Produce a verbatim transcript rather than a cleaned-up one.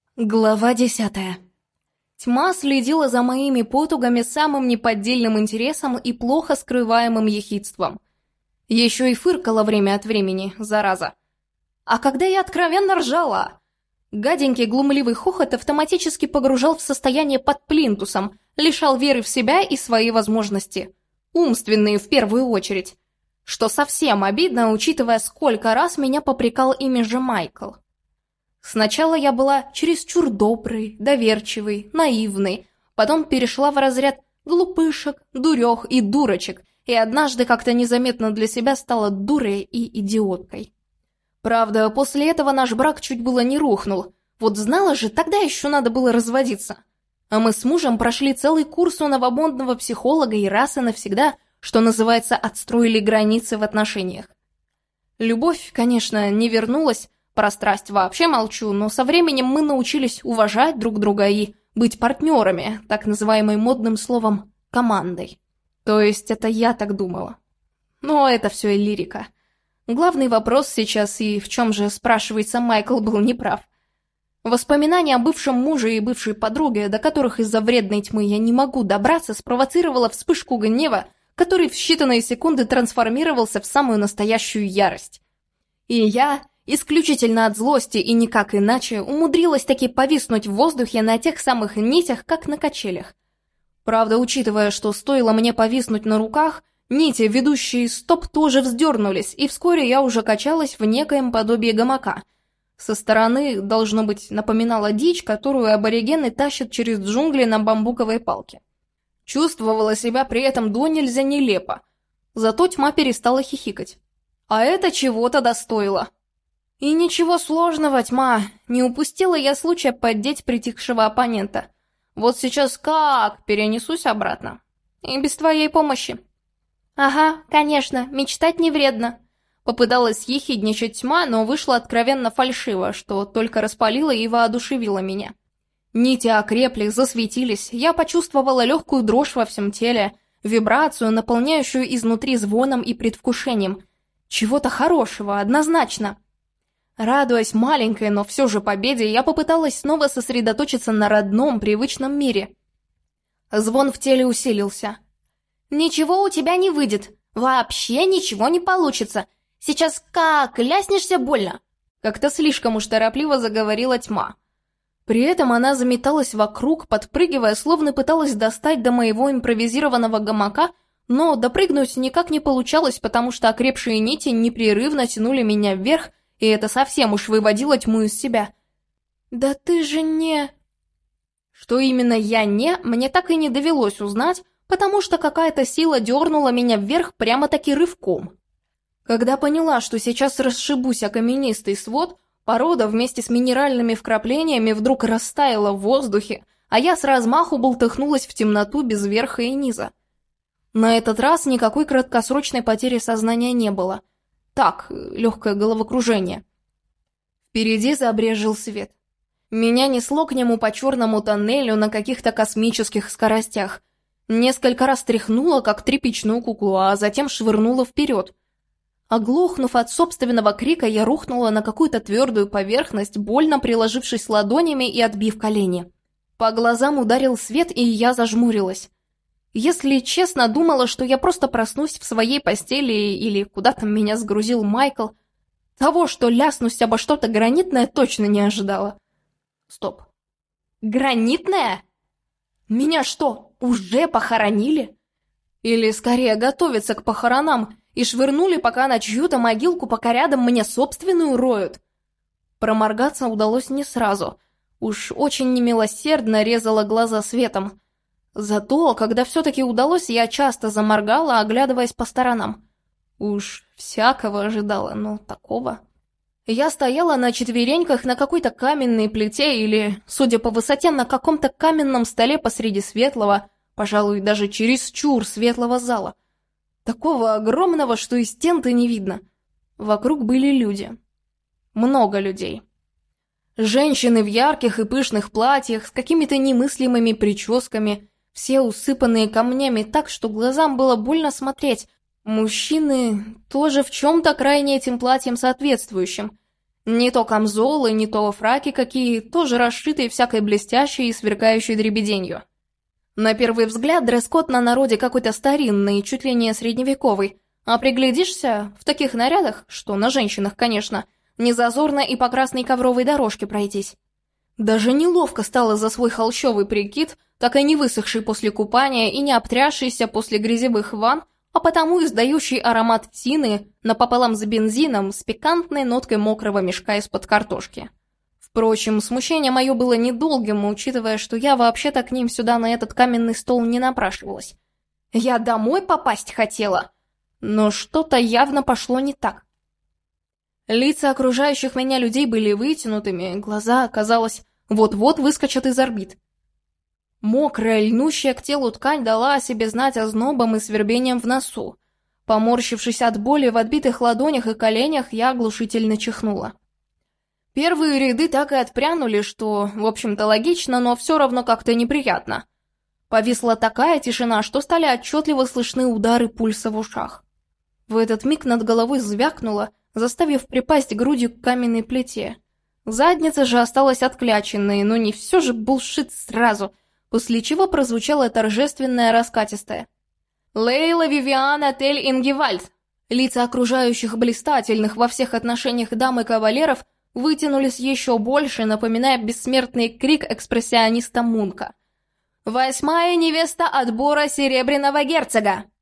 Глава десятая. Тьма следила за моими потугами с самым неподдельным интересом и плохо скрываемым ехидством. Еще и фыркала время от времени, зараза. А когда я откровенно ржала, гаденький глумливый хохот автоматически погружал в состояние под плинтусом, лишал веры в себя и свои возможности. Умственные в первую очередь. Что совсем обидно, учитывая, сколько раз меня попрекал ими же Майкл. Сначала я была чересчур доброй, доверчивой, наивной, потом перешла в разряд глупышек, дурех и дурочек, и однажды как-то незаметно для себя стала дурой и идиоткой. Правда, после этого наш брак чуть было не рухнул, вот знала же, тогда еще надо было разводиться. А мы с мужем прошли целый курс у новомодного психолога и раз и навсегда, что называется, отстроили границы в отношениях. Любовь, конечно, не вернулась. Про страсть вообще молчу, но со временем мы научились уважать друг друга и быть партнерами, так называемой модным словом «командой». То есть это я так думала. Но это все и лирика. Главный вопрос сейчас, и в чем же, спрашивается, Майкл был неправ. Воспоминания о бывшем муже и бывшей подруге, до которых из-за вредной тьмы я не могу добраться, спровоцировала вспышку гнева, который в считанные секунды трансформировался в самую настоящую ярость. И я... исключительно от злости и никак иначе, умудрилась таки повиснуть в воздухе на тех самых нитях, как на качелях. Правда, учитывая, что стоило мне повиснуть на руках, нити, ведущие стоп, тоже вздернулись, и вскоре я уже качалась в некоем подобии гамака. Со стороны, должно быть, напоминала дичь, которую аборигены тащат через джунгли на бамбуковой палке. Чувствовала себя при этом до нельзя нелепо. Зато тьма перестала хихикать. А это чего-то достоило. И ничего сложного, тьма, не упустила я случая поддеть притихшего оппонента. Вот сейчас как перенесусь обратно. И без твоей помощи. Ага, конечно, мечтать не вредно. Попыталась ехидничать тьма, но вышла откровенно фальшиво, что только распалило и воодушевило меня. Нити окрепли, засветились, я почувствовала легкую дрожь во всем теле, вибрацию, наполняющую изнутри звоном и предвкушением. Чего-то хорошего, однозначно. Радуясь маленькой, но все же победе, я попыталась снова сосредоточиться на родном, привычном мире. Звон в теле усилился. «Ничего у тебя не выйдет. Вообще ничего не получится. Сейчас как ляснешься больно!» Как-то слишком уж торопливо заговорила тьма. При этом она заметалась вокруг, подпрыгивая, словно пыталась достать до моего импровизированного гамака, но допрыгнуть никак не получалось, потому что окрепшие нити непрерывно тянули меня вверх, и это совсем уж выводило тьму из себя. «Да ты же не...» Что именно я не, мне так и не довелось узнать, потому что какая-то сила дернула меня вверх прямо-таки рывком. Когда поняла, что сейчас расшибусь о каменистый свод, порода вместе с минеральными вкраплениями вдруг растаяла в воздухе, а я с размаху болтыхнулась в темноту без верха и низа. На этот раз никакой краткосрочной потери сознания не было. Так, легкое головокружение. Впереди забрезжил свет. Меня несло к нему по черному тоннелю на каких-то космических скоростях. Несколько раз тряхнуло, как тряпичную куклу, а затем швырнуло вперед. Оглохнув от собственного крика, я рухнула на какую-то твердую поверхность, больно приложившись ладонями и отбив колени. По глазам ударил свет, и я зажмурилась. Если честно, думала, что я просто проснусь в своей постели или куда там меня сгрузил Майкл. Того, что ляснусь обо что-то гранитное, точно не ожидала. Стоп. Гранитное? Меня что, уже похоронили? Или скорее готовятся к похоронам и швырнули пока на чью-то могилку, пока рядом мне собственную роют? Проморгаться удалось не сразу. Уж очень немилосердно резала глаза светом. Зато, когда все-таки удалось, я часто заморгала, оглядываясь по сторонам. Уж всякого ожидала, но такого... Я стояла на четвереньках на какой-то каменной плите или, судя по высоте, на каком-то каменном столе посреди светлого, пожалуй, даже чересчур светлого зала. Такого огромного, что и стен-то не видно. Вокруг были люди. Много людей. Женщины в ярких и пышных платьях, с какими-то немыслимыми прическами, все усыпанные камнями так, что глазам было больно смотреть. Мужчины тоже в чем-то крайне этим платьям соответствующим. Не то камзолы, не то фраки какие, тоже расшитые всякой блестящей и сверкающей дребеденью. На первый взгляд дресс-код на народе какой-то старинный, чуть ли не средневековый, а приглядишься, в таких нарядах, что на женщинах, конечно, не зазорно и по красной ковровой дорожке пройтись. Даже неловко стало за свой холщовый прикид, так и не высохший после купания и не обтрясшийся после грязевых ванн, а потому издающий аромат тины напополам с бензином с пикантной ноткой мокрого мешка из-под картошки. Впрочем, смущение мое было недолгим, учитывая, что я вообще-то к ним сюда на этот каменный стол не напрашивалась. Я домой попасть хотела, но что-то явно пошло не так. Лица окружающих меня людей были вытянутыми, глаза, казалось, вот-вот выскочат из орбит. Мокрая, льнущая к телу ткань дала о себе знать ознобом и свербением в носу. Поморщившись от боли в отбитых ладонях и коленях, я оглушительно чихнула. Первые ряды так и отпрянули, что, в общем-то, логично, но все равно как-то неприятно. Повисла такая тишина, что стали отчетливо слышны удары пульса в ушах. В этот миг над головой звякнуло, заставив припасть грудью к каменной плите. Задница же осталась откляченной, но не все же булшит сразу, после чего прозвучало торжественное раскатистое. «Лейла Вивиан Отель Ингевальд!» Лица окружающих блистательных во всех отношениях дам и кавалеров вытянулись еще больше, напоминая бессмертный крик экспрессиониста Мунка. «Восьмая невеста отбора Серебряного герцога!»